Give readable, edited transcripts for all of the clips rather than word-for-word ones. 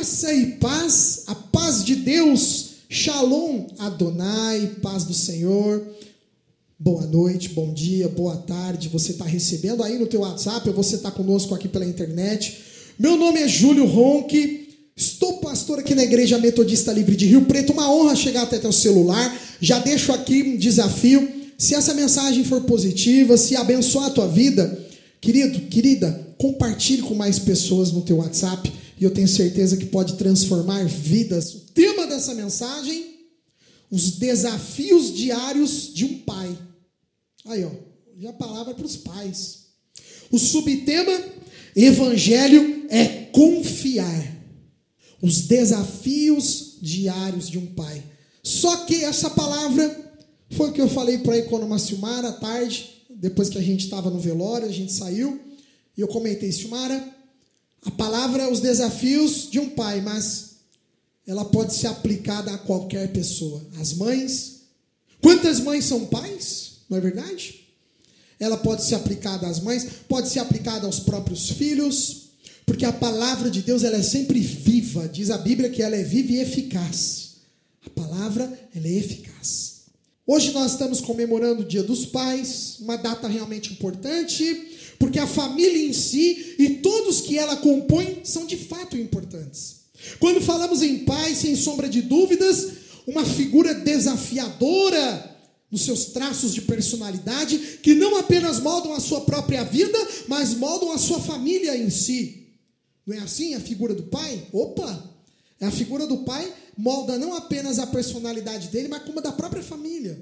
Graça e paz, a paz de Deus, Shalom Adonai, paz do Senhor. Boa noite, bom dia, boa tarde. Você está recebendo aí no teu WhatsApp ou você está conosco aqui pela internet? Meu nome é Júlio Ronque, estou pastor aqui na Igreja Metodista Livre de Rio Preto. Uma honra chegar até teu celular. Já deixo aqui um desafio. Se essa mensagem for positiva, se abençoar a tua vida, querido, querida, compartilhe com mais pessoas no teu WhatsApp. E eu tenho certeza que pode transformar vidas. O tema dessa mensagem, os desafios diários de um pai. Aí, ó, já a palavra para os pais. O subtema, evangelho é confiar. Os desafios diários de um pai. Só que essa palavra foi o que eu falei para a Economa Silmara à tarde, depois que a gente estava no velório, a gente saiu, e eu comentei, Silmara, a palavra é os desafios de um pai, mas ela pode ser aplicada a qualquer pessoa. As mães, quantas mães são pais? Não é verdade? Ela pode ser aplicada às mães, pode ser aplicada aos próprios filhos, porque a palavra de Deus ela é sempre viva. Diz a Bíblia que ela é viva e eficaz. A palavra ela é eficaz. Hoje nós estamos comemorando o Dia dos Pais, uma data realmente importante, porque a família em si e todos que ela compõe são de fato importantes. Quando falamos em pai, sem sombra de dúvidas, uma figura desafiadora nos seus traços de personalidade, que não apenas moldam a sua própria vida, mas moldam a sua família em si. Não é assim a figura do pai? Opa! A figura do pai molda não apenas a personalidade dele, mas como a da própria família.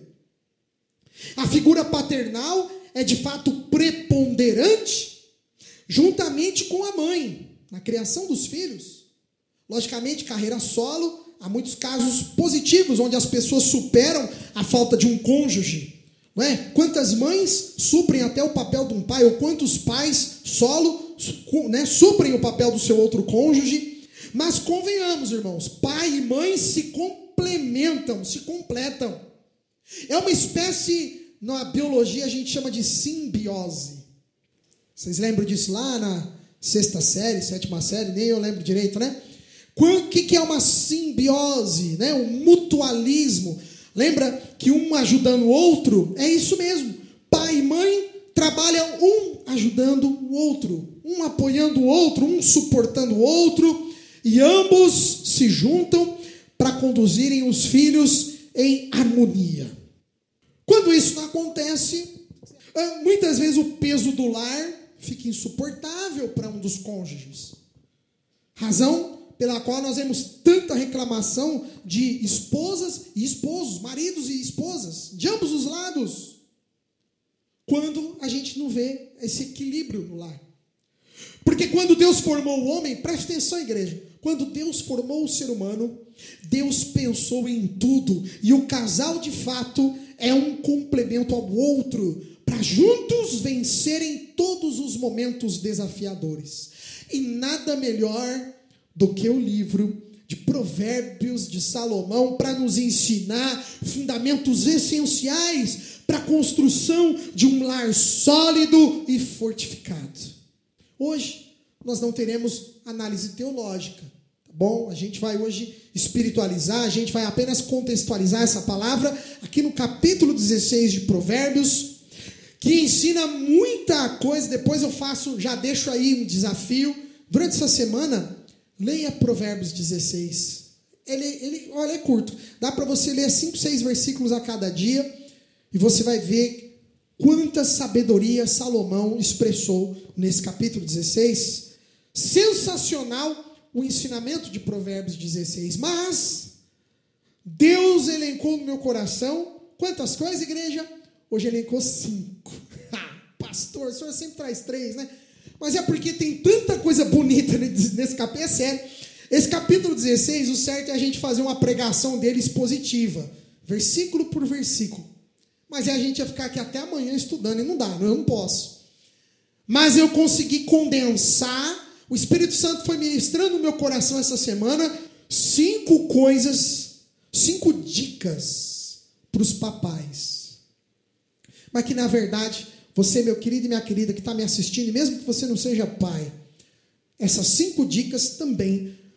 A figura paternal é de fato preponderante, juntamente com a mãe, na criação dos filhos. Logicamente, carreira solo, há muitos casos positivos, onde as pessoas superam a falta de um cônjuge. Não é? Quantas mães suprem até o papel de um pai, ou quantos pais solo suprem o papel do seu outro cônjuge. Mas convenhamos, irmãos, pai e mãe se complementam, se completam. É uma espécie, na biologia a gente chama de simbiose. Vocês lembram disso lá na sexta série, sétima série? Nem eu lembro direito, né? O que é uma simbiose, né? Um mutualismo. Lembra que um ajudando o outro? É isso mesmo. Pai e mãe trabalham um ajudando o outro, um apoiando o outro, um suportando o outro, e ambos se juntam para conduzirem os filhos em harmonia. Quando isso não acontece, muitas vezes o peso do lar fica insuportável para um dos cônjuges. Razão pela qual nós vemos tanta reclamação de esposas e esposos, maridos e esposas, de ambos os lados, quando a gente não vê esse equilíbrio no lar. Porque quando Deus formou o homem, preste atenção, igreja, quando Deus formou o ser humano, Deus pensou em tudo, e o casal de fato é um complemento ao outro, para juntos vencerem todos os momentos desafiadores. E nada melhor do que o livro de Provérbios de Salomão para nos ensinar fundamentos essenciais para a construção de um lar sólido e fortificado. Hoje nós não teremos análise teológica, tá bom? A gente vai hoje espiritualizar, a gente vai apenas contextualizar essa palavra aqui no capítulo 16 de Provérbios, que ensina muita coisa. Depois eu já deixo aí um desafio. Durante essa semana, leia Provérbios 16. Olha, é curto. Dá para você ler 5, 6 versículos a cada dia e você vai ver quanta sabedoria Salomão expressou nesse capítulo 16. Sensacional o ensinamento de Provérbios 16. Mas Deus elencou no meu coração quantas coisas, igreja? Hoje elencou 5. Pastor, o senhor sempre traz 3, né? Mas é porque tem tanta coisa bonita nesse capítulo. É sério. Esse capítulo 16, o certo é a gente fazer uma pregação dele expositiva, versículo por versículo. Mas a gente ia ficar aqui até amanhã estudando, e não dá, eu não posso. Mas eu consegui condensar, o Espírito Santo foi ministrando no meu coração essa semana, 5 coisas, 5 dicas para os papais. Mas que na verdade, você, meu querido e minha querida, que está me assistindo, e mesmo que você não seja pai, essas 5 dicas também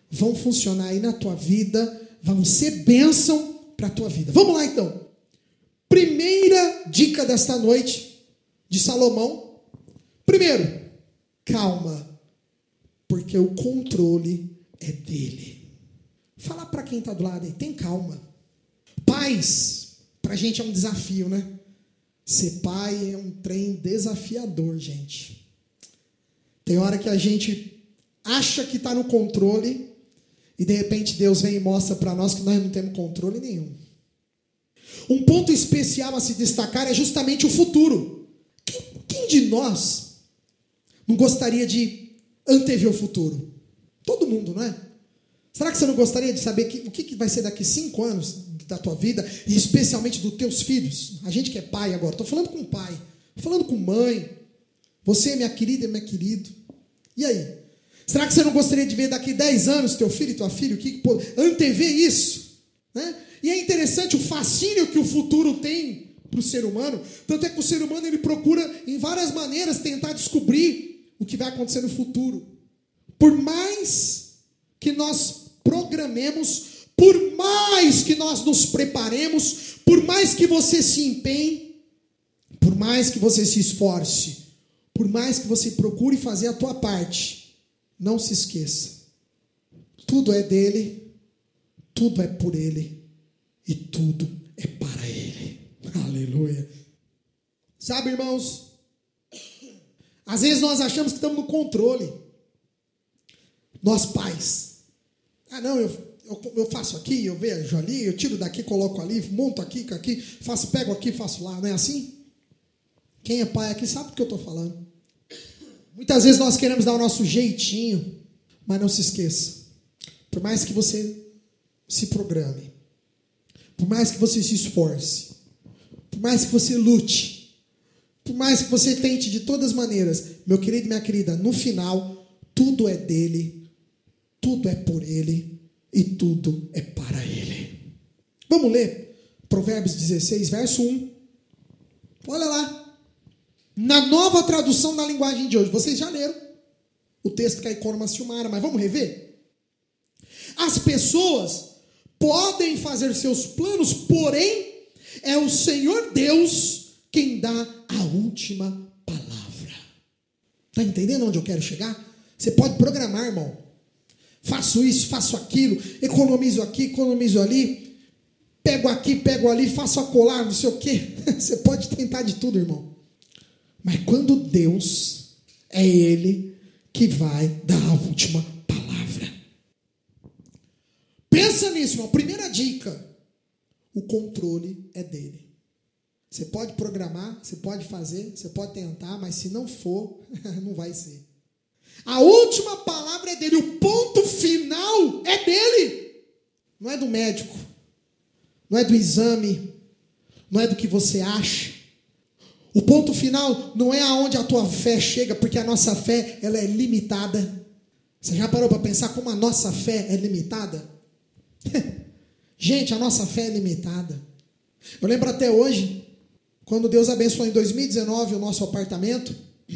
vão funcionar aí na tua vida, vão ser bênção para a tua vida. Vamos lá então. Primeira dica desta noite de Salomão. Primeiro, calma, porque o controle é dele. Fala para quem está do lado aí, tem calma. Pais, para a gente é um desafio, né? Ser pai é um trem desafiador, gente. Tem hora que a gente acha que está no controle e de repente Deus vem e mostra para nós que nós não temos controle nenhum. Um ponto especial a se destacar é justamente o futuro. Quem de nós não gostaria de antever o futuro? Todo mundo, não é? Será que você não gostaria de saber o que vai ser daqui 5 anos da tua vida, e especialmente dos teus filhos? A gente que é pai agora, estou falando com pai, estou falando com mãe. Você, minha querida e meu querido. E aí? Será que você não gostaria de ver daqui 10 anos teu filho e tua filha? Antever isso? Né? E é interessante o fascínio que o futuro tem para o ser humano. Tanto é que o ser humano ele procura em várias maneiras tentar descobrir o que vai acontecer no futuro. Por mais que nós programemos, por mais que nós nos preparemos, por mais que você se empenhe, por mais que você se esforce, por mais que você procure fazer a tua parte, não se esqueça. Tudo é dele, tudo é por ele e tudo é para ele. Aleluia. Sabe, irmãos, às vezes nós achamos que estamos no controle. Nós pais. Ah, não, eu faço aqui, eu vejo ali, eu tiro daqui, coloco ali, monto aqui, pego aqui, faço lá. Não é assim? Quem é pai aqui sabe do que eu estou falando. Muitas vezes nós queremos dar o nosso jeitinho, mas não se esqueça. Por mais que você se programe, por mais que você se esforce, por mais que você lute, por mais que você tente de todas as maneiras, meu querido e minha querida, no final, tudo é dele, tudo é por ele e tudo é para ele. Vamos ler Provérbios 16, verso 1. Olha lá. Na nova tradução da linguagem de hoje. Vocês já leram o texto que a Economas filmaram, mas vamos rever? As pessoas podem fazer seus planos, porém, é o Senhor Deus quem dá a última palavra. Está entendendo onde eu quero chegar? Você pode programar, irmão. Faço isso, faço aquilo, economizo aqui, economizo ali, pego aqui, pego ali, faço acolá, não sei o quê. Você pode tentar de tudo, irmão. Mas quando Deus, é Ele que vai dar a última palavra. Pensa nisso, irmão. Primeira dica. O controle é dele. Você pode programar, você pode fazer, você pode tentar, mas se não for, não vai ser. A última palavra é dele. O ponto final é dele. Não é do médico. Não é do exame. Não é do que você acha. O ponto final não é aonde a tua fé chega, porque a nossa fé ela é limitada. Você já parou para pensar como a nossa fé é limitada? Gente, a nossa fé é limitada. Eu lembro até hoje, quando Deus abençoou em 2019 o nosso apartamento,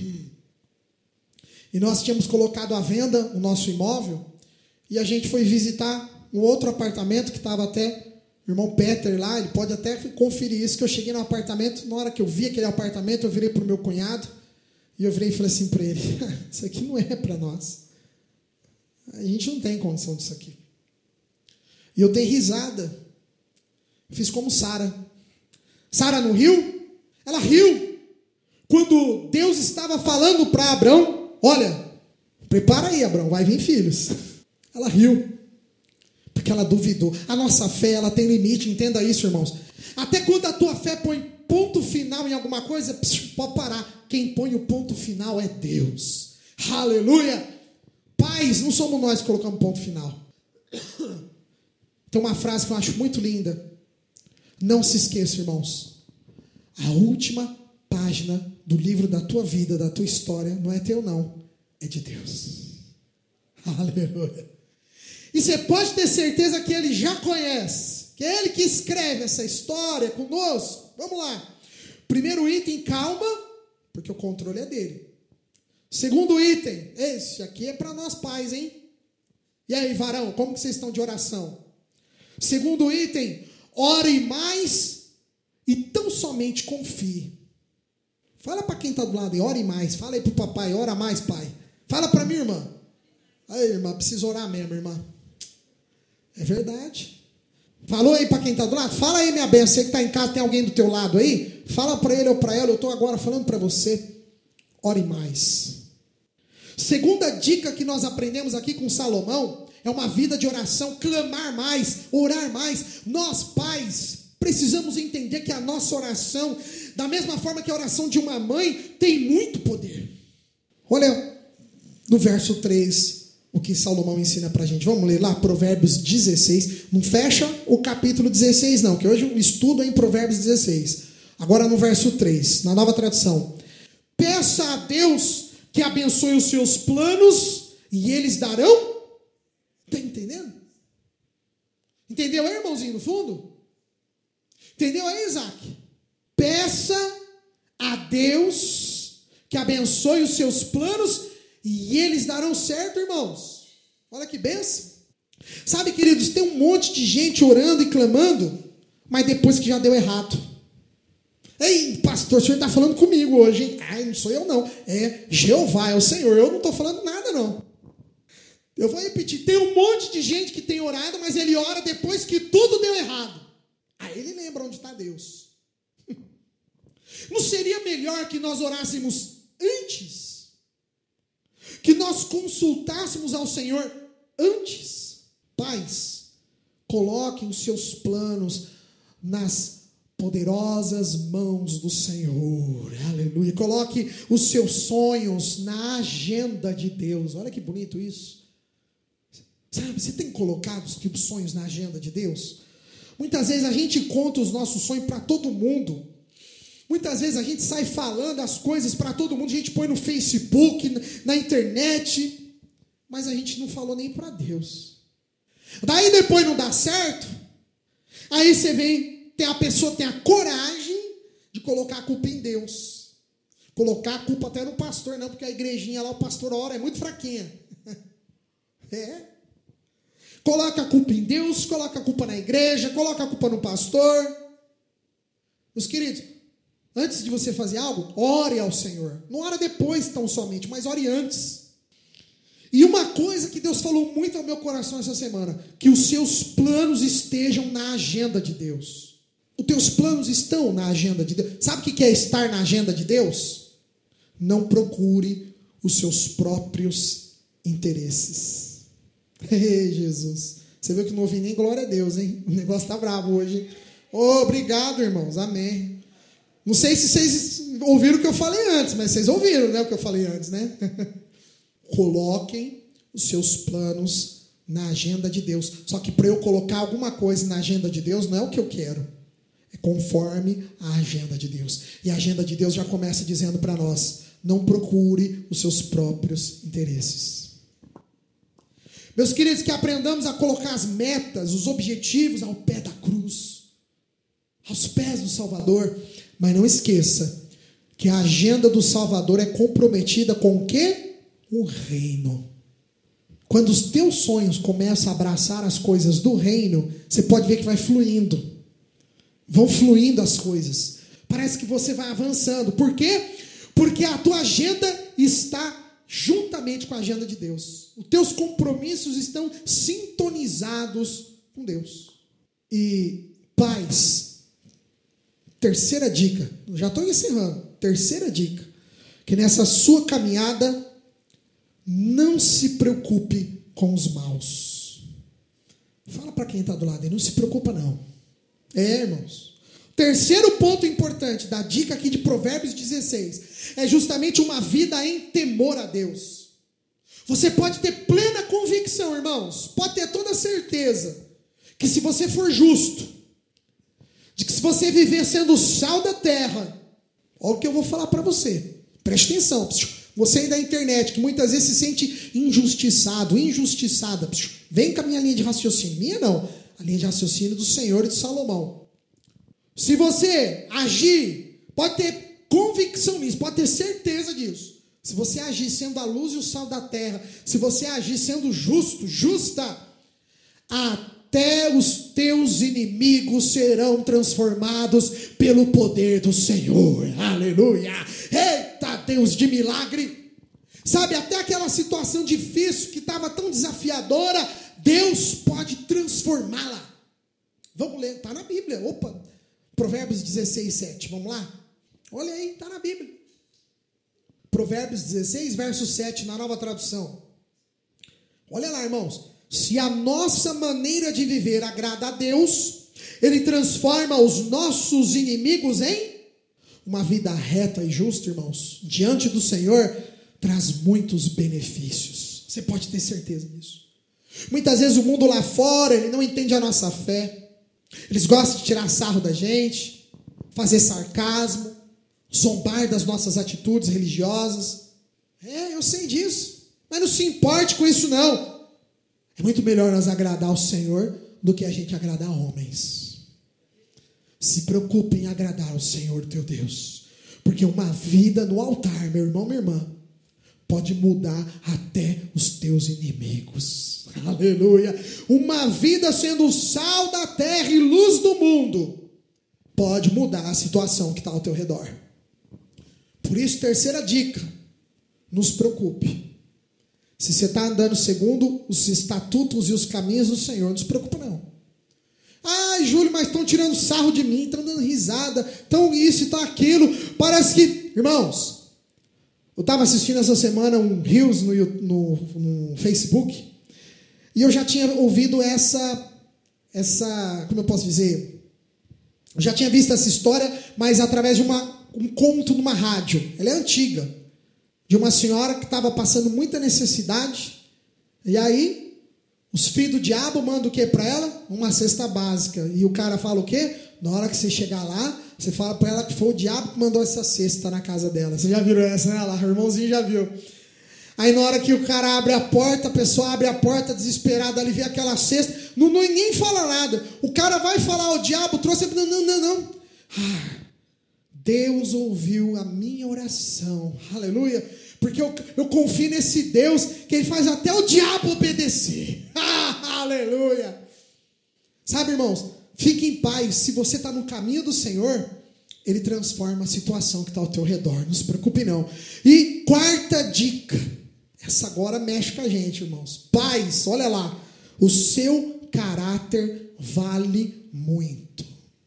e nós tínhamos colocado à venda o nosso imóvel, e a gente foi visitar um outro apartamento que estava até... O irmão Peter lá, ele pode até conferir isso, que eu cheguei no apartamento, na hora que eu vi aquele apartamento, eu virei para o meu cunhado, e eu virei e falei assim para ele, isso aqui não é para nós. A gente não tem condição disso aqui. E eu dei risada. Fiz como Sara. Sara não riu? Ela riu. Quando Deus estava falando para Abrão, olha, prepara aí, Abrão, vai vir filhos. Ela riu. Porque ela duvidou. A nossa fé, ela tem limite, entenda isso, irmãos. Até quando a tua fé põe ponto final em alguma coisa, pode parar. Quem põe o ponto final é Deus. Aleluia! Pais, não somos nós que colocamos ponto final. Tem uma frase que eu acho muito linda. Não se esqueça, irmãos. A última página do livro da tua vida, da tua história, não é teu não, é de Deus. Aleluia! E você pode ter certeza que Ele já conhece. Que é Ele que escreve essa história conosco. Vamos lá. Primeiro item, calma, porque o controle é dele. Segundo item, esse aqui é para nós pais, hein? E aí, varão, como que vocês estão de oração? Segundo item, ore mais e tão somente confie. Fala para quem está do lado aí, ore mais. Fala aí para o papai, ora mais, pai. Fala para minha irmã. Aí, irmã, precisa orar mesmo, irmã. É verdade. Falou aí para quem está do lado? Fala aí, minha benção. Você que está em casa, tem alguém do teu lado aí? Fala para ele ou para ela. Eu estou agora falando para você. Ore mais. Segunda dica que nós aprendemos aqui com Salomão é uma vida de oração, clamar mais, orar mais. Nós, pais, precisamos entender que a nossa oração, da mesma forma que a oração de uma mãe, tem muito poder. Olha no verso 3, o que Salomão ensina para a gente. Vamos ler lá, Provérbios 16. Não fecha o capítulo 16 não, que hoje o estudo é em Provérbios 16. Agora no verso 3, na nova tradução. Peça a Deus que abençoe os seus planos e eles darão. Está entendendo? Entendeu aí, irmãozinho, no fundo? Entendeu aí, Isaac? Peça a Deus que abençoe os seus planos e eles darão certo, irmãos. Olha que bênção. Sabe, queridos, tem um monte de gente orando e clamando, mas depois que já deu errado. Ei, pastor, o senhor está falando comigo hoje, hein? Ai, não sou eu não. É Jeová, é o Senhor. Eu não estou falando nada, não. Eu vou repetir. Tem um monte de gente que tem orado, mas ele ora depois que tudo deu errado. Aí ele lembra onde está Deus. Não seria melhor que nós orássemos antes? Que nós consultássemos ao Senhor antes? Pais, coloquem os seus planos nas poderosas mãos do Senhor, aleluia. Coloque os seus sonhos na agenda de Deus. Olha que bonito isso. Sabe, você tem colocado os teus sonhos na agenda de Deus? Muitas vezes a gente conta os nossos sonhos para todo mundo. Muitas vezes a gente sai falando as coisas para todo mundo. A gente põe no Facebook, na internet, mas a gente não falou nem para Deus. Daí depois não dá certo. Aí você vem, a pessoa tem a coragem de colocar a culpa em Deus. Colocar a culpa até no pastor, não, porque a igrejinha lá, o pastor ora, é muito fraquinha. É. Coloca a culpa em Deus, coloca a culpa na igreja, coloca a culpa no pastor. Meus queridos, antes de você fazer algo, ore ao Senhor. Não ore depois tão somente, mas ore antes. E uma coisa que Deus falou muito ao meu coração essa semana, que os seus planos estejam na agenda de Deus. Os teus planos estão na agenda de Deus. Sabe o que é estar na agenda de Deus? Não procure os seus próprios interesses. Ei, Jesus. Você viu que não ouvi nem glória a Deus, hein? O negócio está bravo hoje. Obrigado, irmãos. Amém. Não sei se vocês ouviram o que eu falei antes, mas vocês ouviram, né, o que eu falei antes, né? Coloquem os seus planos na agenda de Deus. Só que para eu colocar alguma coisa na agenda de Deus, não é o que eu quero. É conforme a agenda de Deus. E a agenda de Deus já começa dizendo para nós: não procure os seus próprios interesses. Meus queridos, que aprendamos a colocar as metas, os objetivos ao pé da cruz, aos pés do Salvador. Mas não esqueça que a agenda do Salvador é comprometida com o quê? O reino. Quando os teus sonhos começam a abraçar as coisas do reino, você pode ver que vai fluindo. Vão fluindo as coisas. Parece que você vai avançando. Por quê? Porque a tua agenda está juntamente com a agenda de Deus. Os teus compromissos estão sintonizados com Deus. E pais, terceira dica, já estou encerrando. Terceira dica, que nessa sua caminhada não se preocupe com os maus. Fala para quem está do lado aí, não se preocupa não. Irmãos. Terceiro ponto importante da dica aqui de Provérbios 16 é justamente uma vida em temor a Deus. Você pode ter plena convicção, irmãos, pode ter toda certeza que se você for justo, de que se você viver sendo o sal da terra, olha o que eu vou falar para você, preste atenção, você aí da internet, que muitas vezes se sente injustiçado, injustiçada, vem com a minha linha de raciocínio, minha não, a linha de raciocínio do Senhor e de Salomão. Se você agir, pode ter convicção nisso, pode ter certeza disso. se você agir sendo a luz e o sal da terra, se você agir sendo justo, justa, até os teus inimigos serão transformados pelo poder do Senhor. Aleluia! Eita Deus de milagre! Sabe, até aquela situação difícil que estava tão desafiadora, Deus pode transformá-la. Vamos ler, está na Bíblia. Opa, Provérbios 16, 7. Vamos lá? Olha aí, está na Bíblia. Provérbios 16, verso 7, na Nova Tradução. Olha lá, irmãos. Se a nossa maneira de viver agrada a Deus, Ele transforma os nossos inimigos em uma vida reta e justa, irmãos. Diante do Senhor, traz muitos benefícios. Você pode ter certeza disso. Muitas vezes o mundo lá fora, ele não entende a nossa fé. Eles gostam de tirar sarro da gente, fazer sarcasmo, zombar das nossas atitudes religiosas. Eu sei disso, mas não se importe com isso não. É muito melhor nós agradar ao Senhor do que a gente agradar a homens. Se preocupe em agradar ao Senhor teu Deus, porque uma vida no altar, meu irmão, minha irmã, pode mudar até os teus inimigos. Aleluia! Uma vida sendo o sal da terra e luz do mundo pode mudar a situação que está ao teu redor. Por isso, terceira dica, nos preocupe. Se você está andando segundo os estatutos e os caminhos do Senhor, não se preocupa não. Ai, Júlio, mas estão tirando sarro de mim, estão dando risada, estão isso e estão aquilo. Parece que, irmãos, eu estava assistindo essa semana um Reels no Facebook, e eu já tinha ouvido essa, como eu posso dizer, eu já tinha visto essa história, mas através de um conto numa rádio. Ela é antiga, de uma senhora que estava passando muita necessidade, e aí os filhos do diabo mandam o que para ela? Uma cesta básica. E o cara fala o quê? Na hora que você chegar lá, você fala para ela que foi o diabo que mandou essa cesta na casa dela. Você já viram essa, né? Lá, o irmãozinho já viu. Aí na hora que o cara abre a porta, a pessoa abre a porta desesperada, ali vê aquela cesta, ninguém fala nada. O cara vai falar, o diabo trouxe, não. Deus ouviu a minha oração, aleluia, porque eu confio nesse Deus, que Ele faz até o diabo obedecer, aleluia. Sabe, irmãos, fique em paz, se você está no caminho do Senhor, Ele transforma a situação que está ao teu redor, não se preocupe não. E quarta dica, essa agora mexe com a gente, irmãos. Paz, olha lá, o seu caráter vale muito.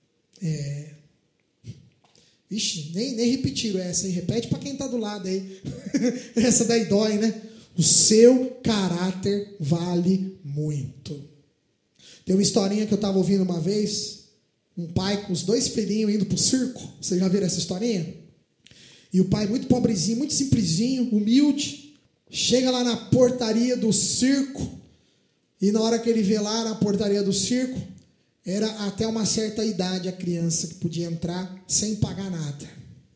Ixi, nem repetiram essa aí. Repete para quem está do lado aí. Essa daí dói, né? O seu caráter vale muito. Tem uma historinha que eu estava ouvindo uma vez. Um pai com os 2 filhinhos indo para o circo. Vocês já viram essa historinha? E o pai muito pobrezinho, muito simplesinho, humilde. Chega lá na portaria do circo. E na hora que ele vê lá na portaria do circo, era até uma certa idade a criança que podia entrar sem pagar nada.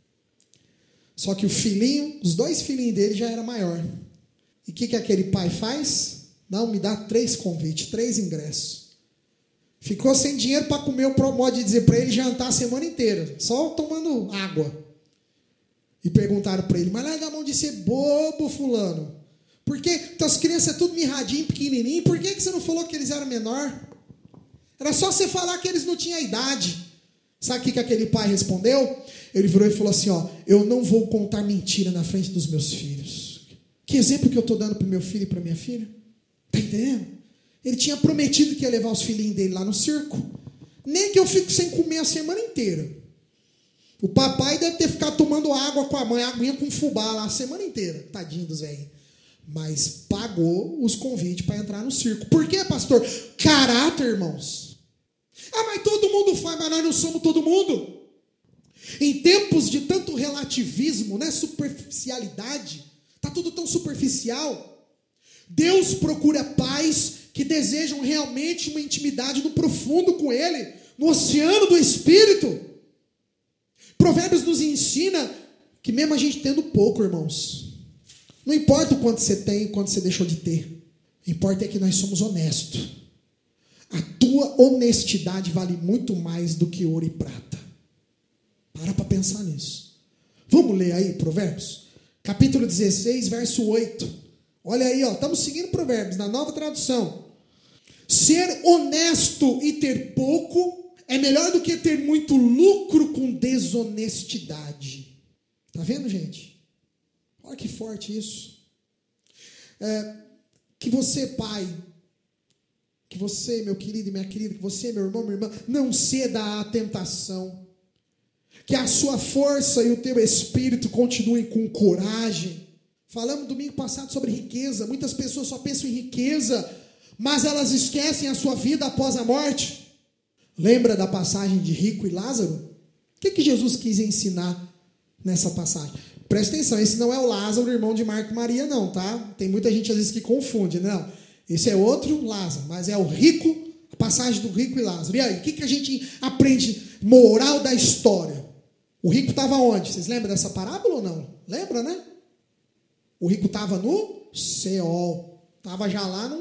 Só que o filhinho, os 2 filhinhos dele já era maior. E o que aquele pai faz? Não, me dá 3 convites, 3 ingressos. Ficou sem dinheiro para comer, o modo de dizer para ele, jantar a semana inteira, só tomando água. E perguntaram para ele, mas larga a mão de ser bobo, fulano. Por que tuas crianças tudo mirradinho, pequenininho, por que você não falou que eles eram menor? Era só você falar que eles não tinham idade. Sabe o que aquele pai respondeu? Ele virou e falou assim, eu não vou contar mentira na frente dos meus filhos. Que exemplo que eu estou dando para o meu filho e para minha filha? Está entendendo? Ele tinha prometido que ia levar os filhinhos dele lá no circo. Nem que eu fico sem comer a semana inteira. O papai deve ter ficado tomando água com a mãe, aguinha com fubá lá a semana inteira. Tadinho dos velhos. Mas pagou os convites para entrar no circo. Por quê, pastor? Caráter, irmãos. Mas todo mundo faz, mas nós não somos todo mundo. Em tempos de tanto relativismo, né, superficialidade, está tudo tão superficial. Deus procura pais que desejam realmente uma intimidade no profundo com Ele, no oceano do Espírito. Provérbios nos ensina que mesmo a gente tendo pouco, irmãos, não importa o quanto você tem e o quanto você deixou de ter, o importa é que nós somos honestos. A tua honestidade vale muito mais do que ouro e prata. Para pensar nisso. Vamos ler aí Provérbios, capítulo 16, verso 8. Olha aí, ó, estamos seguindo Provérbios, na nova tradução. Ser honesto e ter pouco é melhor do que ter muito lucro com desonestidade. Tá vendo, gente? Olha que forte isso. Que você, pai, que você, meu querido e minha querida, que você, meu irmão, minha irmã, não ceda à tentação. Que a sua força e o teu espírito continuem com coragem. Falamos domingo passado sobre riqueza. Muitas pessoas só pensam em riqueza, mas elas esquecem a sua vida após a morte. Lembra da passagem de rico e Lázaro? O que Jesus quis ensinar nessa passagem? Presta atenção, esse não é o Lázaro, irmão de Marco e Maria, não, tá? Tem muita gente às vezes que confunde, não. Esse é outro Lázaro, mas é o rico, a passagem do rico e Lázaro. E aí, o que a gente aprende? Moral da história. O rico estava onde? Vocês lembram dessa parábola ou não? Lembra, né? O rico estava no Seol. Estava já lá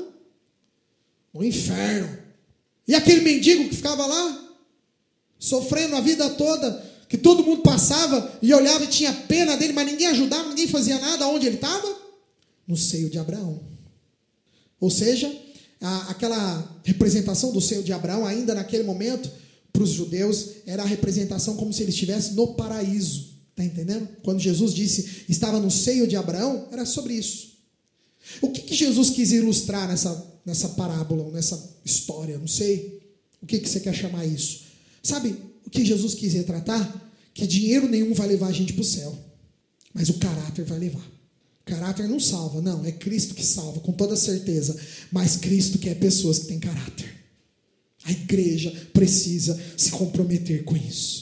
no inferno. E aquele mendigo que ficava lá, sofrendo a vida toda, que todo mundo passava e olhava e tinha pena dele, mas ninguém ajudava, ninguém fazia nada. Onde ele estava? No seio de Abraão. Ou seja, aquela representação do seio de Abraão, ainda naquele momento, para os judeus, era a representação como se ele estivesse no paraíso. Está entendendo? Quando Jesus disse, estava no seio de Abraão, era sobre isso. O que Jesus quis ilustrar nessa parábola, nessa história? Não sei. O que você quer chamar isso? Sabe o que Jesus quis retratar? Que dinheiro nenhum vai levar a gente para o céu. Mas o caráter vai levar. O caráter não salva, não. É Cristo que salva, com toda certeza. Mas Cristo quer pessoas que têm caráter. A igreja precisa se comprometer com isso.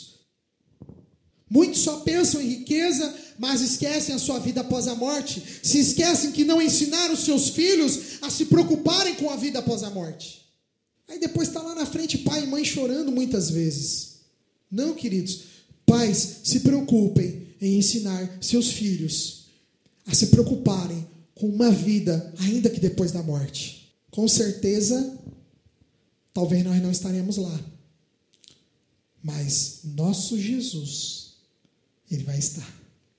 Muitos só pensam em riqueza, mas esquecem a sua vida após a morte. Se esquecem que não ensinaram os seus filhos a se preocuparem com a vida após a morte. Aí depois está lá na frente pai e mãe chorando muitas vezes. Não, queridos. Pais, se preocupem em ensinar seus filhos a se preocuparem com uma vida ainda que depois da morte. Com certeza, talvez nós não estaremos lá. Mas nosso Jesus, Ele vai estar.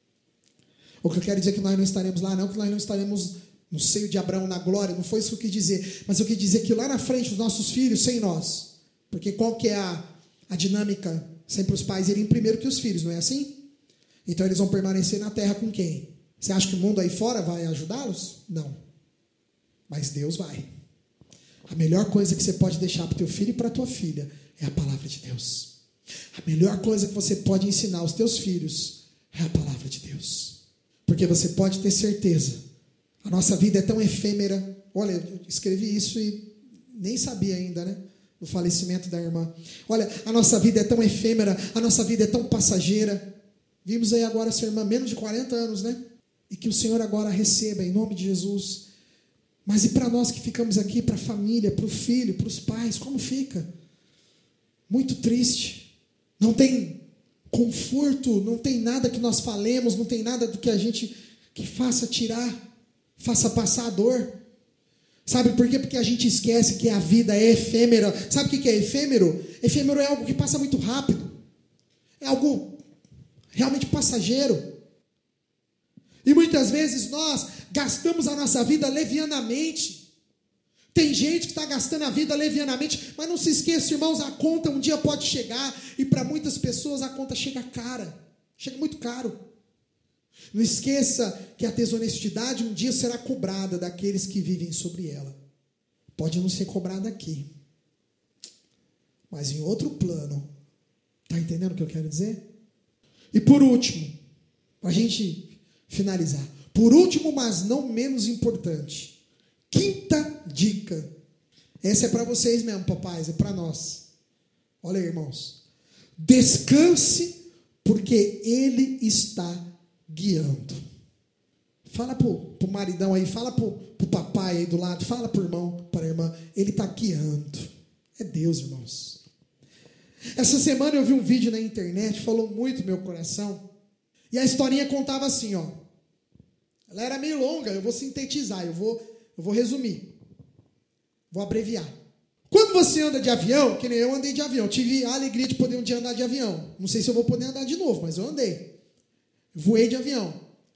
O que eu quero dizer é que nós não estaremos lá, não que nós não estaremos no seio de Abraão na glória, não foi isso que eu quis dizer. Mas eu quis dizer que lá na frente os nossos filhos, sem nós. Porque qual que é a dinâmica? Sempre os pais irem primeiro que os filhos, não é assim? Então eles vão permanecer na terra com quem? Você acha que o mundo aí fora vai ajudá-los? Não. Mas Deus vai. A melhor coisa que você pode deixar para o teu filho e para a tua filha é a palavra de Deus. A melhor coisa que você pode ensinar aos teus filhos é a palavra de Deus. Porque você pode ter certeza. A nossa vida é tão efêmera. Olha, eu escrevi isso e nem sabia ainda, né? Do falecimento da irmã. Olha, a nossa vida é tão efêmera, a nossa vida é tão passageira. Vimos aí agora essa irmã, menos de 40 anos, né? E que o Senhor agora receba, em nome de Jesus. Mas e para nós que ficamos aqui, para a família, para o filho, para os pais, como fica? Muito triste. Não tem conforto, não tem nada que nós falemos, não tem nada do que a gente que faça tirar, faça passar a dor. Sabe por quê? Porque a gente esquece que a vida é efêmera. Sabe o que é efêmero? Efêmero é algo que passa muito rápido. É algo realmente passageiro. E muitas vezes nós gastamos a nossa vida levianamente. Tem gente que está gastando a vida levianamente, mas não se esqueça, irmãos, a conta um dia pode chegar, e para muitas pessoas a conta chega cara, chega muito caro. Não esqueça que a desonestidade um dia será cobrada daqueles que vivem sobre ela. Pode não ser cobrada aqui, mas em outro plano. Está entendendo o que eu quero dizer? E por último, para a gente finalizar, por último, mas não menos importante, quinta dica. Essa é para vocês mesmo, papais, é para nós. Olha aí, irmãos. Descanse, porque Ele está guiando. Fala pro maridão aí, fala pro papai aí do lado, fala pro irmão, para a irmã. Ele está guiando. É Deus, irmãos. Essa semana eu vi um vídeo na internet, falou muito no meu coração. E a historinha contava assim, ó. Ela era meio longa, eu vou sintetizar, eu vou resumir. Vou abreviar. Quando você anda de avião, que nem eu andei de avião, tive a alegria de poder um dia andar de avião. Não sei se eu vou poder andar de novo, mas eu andei. Voei de avião.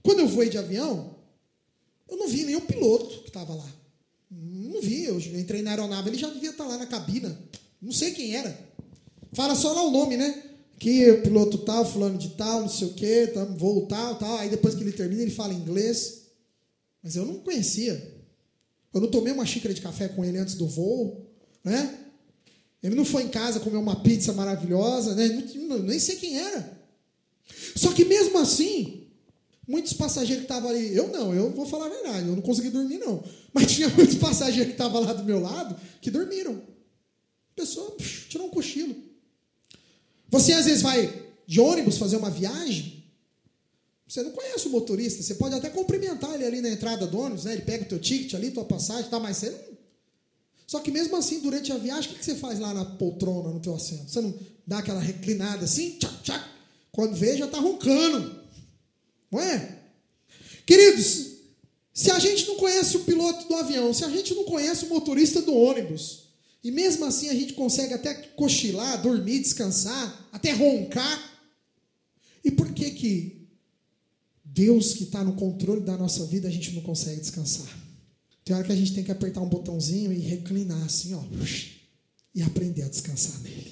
Quando eu voei de avião, eu não vi nenhum piloto que estava lá. Não vi, eu entrei na aeronave, ele já devia estar lá na cabina. Não sei quem era. Fala só lá o nome, né? Que o piloto tal, fulano de tal, não sei o quê, voo tal. Aí depois que ele termina, ele fala inglês. Mas eu não conhecia. Eu não tomei uma xícara de café com ele antes do voo, né? Ele não foi em casa comer uma pizza maravilhosa, né? Nem sei quem era. Só que mesmo assim, muitos passageiros que estavam ali, eu vou falar a verdade, eu não consegui dormir não. Mas tinha muitos passageiros que estavam lá do meu lado que dormiram. A pessoa tirou um cochilo. Você às vezes vai de ônibus fazer uma viagem, você não conhece o motorista, você pode até cumprimentar ele ali na entrada do ônibus, né? Ele pega o teu ticket ali, tua passagem, tá, mas você não... Só que mesmo assim, durante a viagem, o que você faz lá na poltrona, no teu assento? Você não dá aquela reclinada assim? Tchac, tchac. Quando vê, já está roncando. Não é? Queridos, se a gente não conhece o piloto do avião, se a gente não conhece o motorista do ônibus, e mesmo assim a gente consegue até cochilar, dormir, descansar, até roncar, e por que Deus que está no controle da nossa vida, a gente não consegue descansar? Tem hora que a gente tem que apertar um botãozinho e reclinar assim, ó, e aprender a descansar nele.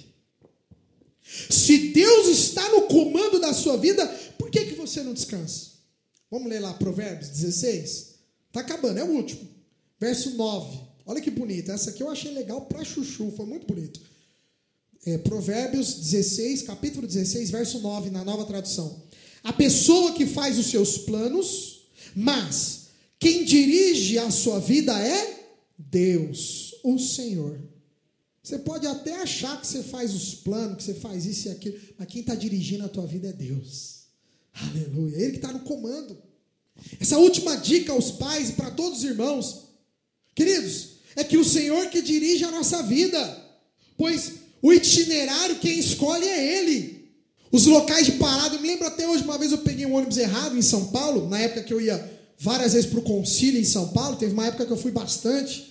Se Deus está no comando da sua vida, por que você não descansa? Vamos ler lá Provérbios 16? Está acabando, é o último. Verso 9. Olha que bonito. Essa aqui eu achei legal para chuchu, foi muito bonito. Provérbios 16, capítulo 16, verso 9, na Nova Tradução. A pessoa que faz os seus planos, mas quem dirige a sua vida é Deus, o Senhor. Você pode até achar que você faz os planos, que você faz isso e aquilo, mas quem está dirigindo a tua vida é Deus. Aleluia. Ele que está no comando. Essa última dica aos pais e para todos os irmãos, queridos, é que o Senhor que dirige a nossa vida, pois o itinerário quem escolhe é Ele. Os locais de parada, eu me lembro até hoje, uma vez eu peguei um ônibus errado em São Paulo, na época que eu ia várias vezes para o concílio em São Paulo, teve uma época que eu fui bastante,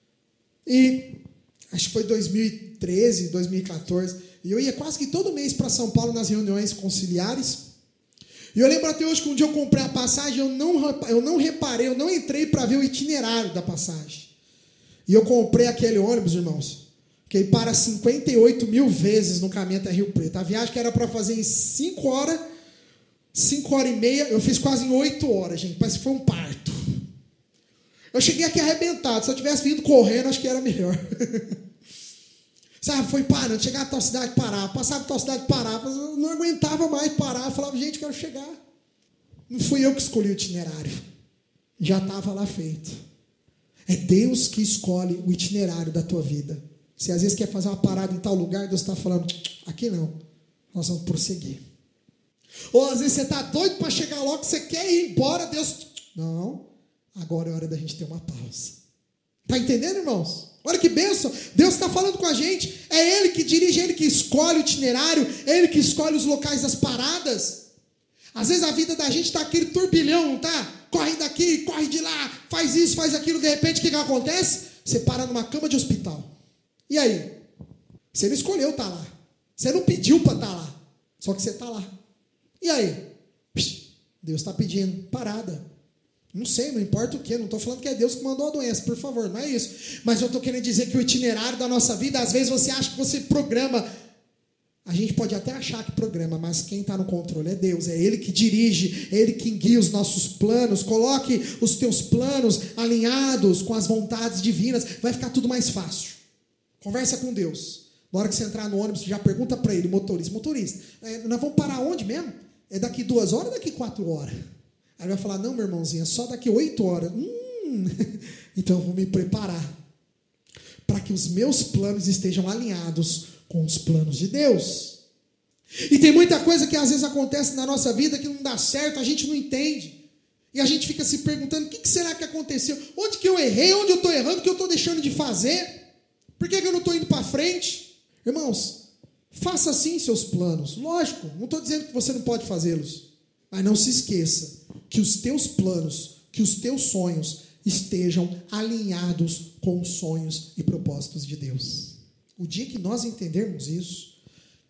e acho que foi 2013, 2014, e eu ia quase que todo mês para São Paulo nas reuniões conciliares, e eu lembro até hoje que um dia eu comprei a passagem, eu não reparei, eu não entrei para ver o itinerário da passagem, e eu comprei aquele ônibus, irmãos, que ele para 58 mil vezes no caminho até Rio Preto. A viagem que era para fazer em 5 horas e meia, eu fiz quase em 8 horas, gente. Parece que foi um parto. Eu cheguei aqui arrebentado. Se eu tivesse vindo correndo, acho que era melhor. Sabe, foi parando. Chegava a tal cidade, parava. Passava a tal cidade, parava. Eu não aguentava mais parar. Eu falava, gente, quero chegar. Não fui eu que escolhi o itinerário. Já estava lá feito. É Deus que escolhe o itinerário da tua vida. Você às vezes quer fazer uma parada em tal lugar, Deus está falando, aqui não. Nós vamos prosseguir. Ou às vezes você está doido para chegar logo, você quer ir embora, Deus... Não, agora é hora da gente ter uma pausa. Está entendendo, irmãos? Olha que bênção. Deus está falando com a gente. É Ele que dirige, é Ele que escolhe o itinerário, é Ele que escolhe os locais das paradas. Às vezes a vida da gente está aquele turbilhão, não está? Corre daqui, corre de lá, faz isso, faz aquilo. De repente, o que acontece? Você para numa cama de hospital. E aí? Você não escolheu estar lá. Você não pediu para estar lá. Só que você está lá. E aí? Deus está pedindo parada. Não sei, não importa o que. Não estou falando que é Deus que mandou a doença, por favor. Não é isso. Mas eu estou querendo dizer que o itinerário da nossa vida, às vezes você acha que você programa. A gente pode até achar que programa, mas quem está no controle é Deus. É Ele que dirige, é Ele que guia os nossos planos. Coloque os teus planos alinhados com as vontades divinas. Vai ficar tudo mais fácil. Conversa com Deus. Na hora que você entrar no ônibus, já pergunta para ele, motorista, nós vamos parar onde mesmo? É daqui 2 horas ou daqui 4 horas? Aí ele vai falar, não, meu irmãozinho, é só daqui 8 horas. Então eu vou me preparar para que os meus planos estejam alinhados com os planos de Deus. E tem muita coisa que às vezes acontece na nossa vida que não dá certo, a gente não entende. E a gente fica se perguntando, o que será que aconteceu? Onde que eu errei? Onde eu estou errando? O que eu estou deixando de fazer? Por que eu não estou indo para frente? Irmãos, faça sim seus planos. Lógico, não estou dizendo que você não pode fazê-los. Mas não se esqueça que os teus planos, que os teus sonhos estejam alinhados com os sonhos e propósitos de Deus. O dia que nós entendermos isso,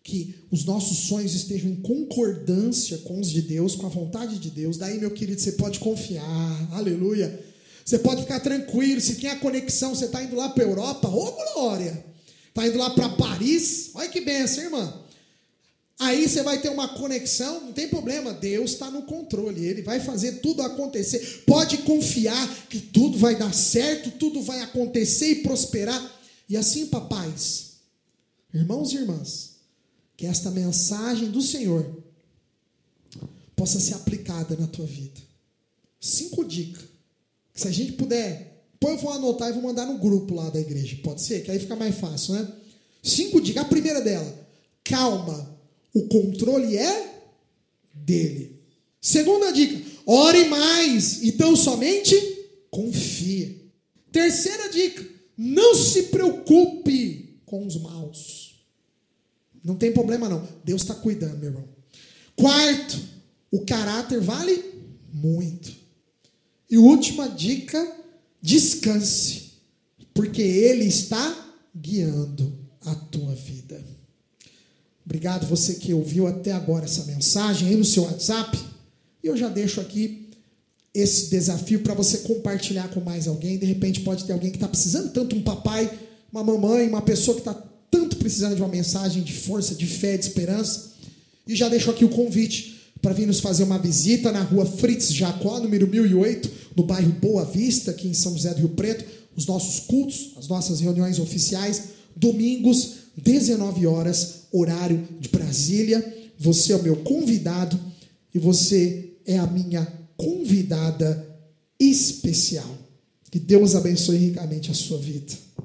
que os nossos sonhos estejam em concordância com os de Deus, com a vontade de Deus. Daí, meu querido, você pode confiar, aleluia. Você pode ficar tranquilo, se tem a conexão, você está indo lá para a Europa, ô glória! Está indo lá para Paris, olha que benção, irmã. Aí você vai ter uma conexão, não tem problema, Deus está no controle, Ele vai fazer tudo acontecer. Pode confiar que tudo vai dar certo, tudo vai acontecer e prosperar. E assim, papais, irmãos e irmãs, que esta mensagem do Senhor possa ser aplicada na tua vida. 5 dicas, que se a gente puder, depois eu vou anotar e vou mandar no grupo lá da igreja, pode ser? Que aí fica mais fácil, né? 5 dicas, a primeira dela, calma. O controle é dele. Segunda dica, ore mais, então somente confie. Terceira dica, não se preocupe com os maus. Não tem problema não, Deus está cuidando, meu irmão. Quarto, o caráter vale muito. E última dica, descanse, porque Ele está guiando a tua vida. Obrigado você que ouviu até agora essa mensagem aí no seu WhatsApp. E eu já deixo aqui esse desafio para você compartilhar com mais alguém. De repente pode ter alguém que está precisando tanto, um papai, uma mamãe, uma pessoa que está tanto precisando de uma mensagem de força, de fé, de esperança. E já deixo aqui o convite para vir nos fazer uma visita na rua Fritz Jacó, número 1008, no bairro Boa Vista, aqui em São José do Rio Preto. Os nossos cultos, as nossas reuniões oficiais, domingos, 19 horas, horário de Brasília. Você é o meu convidado e você é a minha convidada especial. Que Deus abençoe ricamente a sua vida.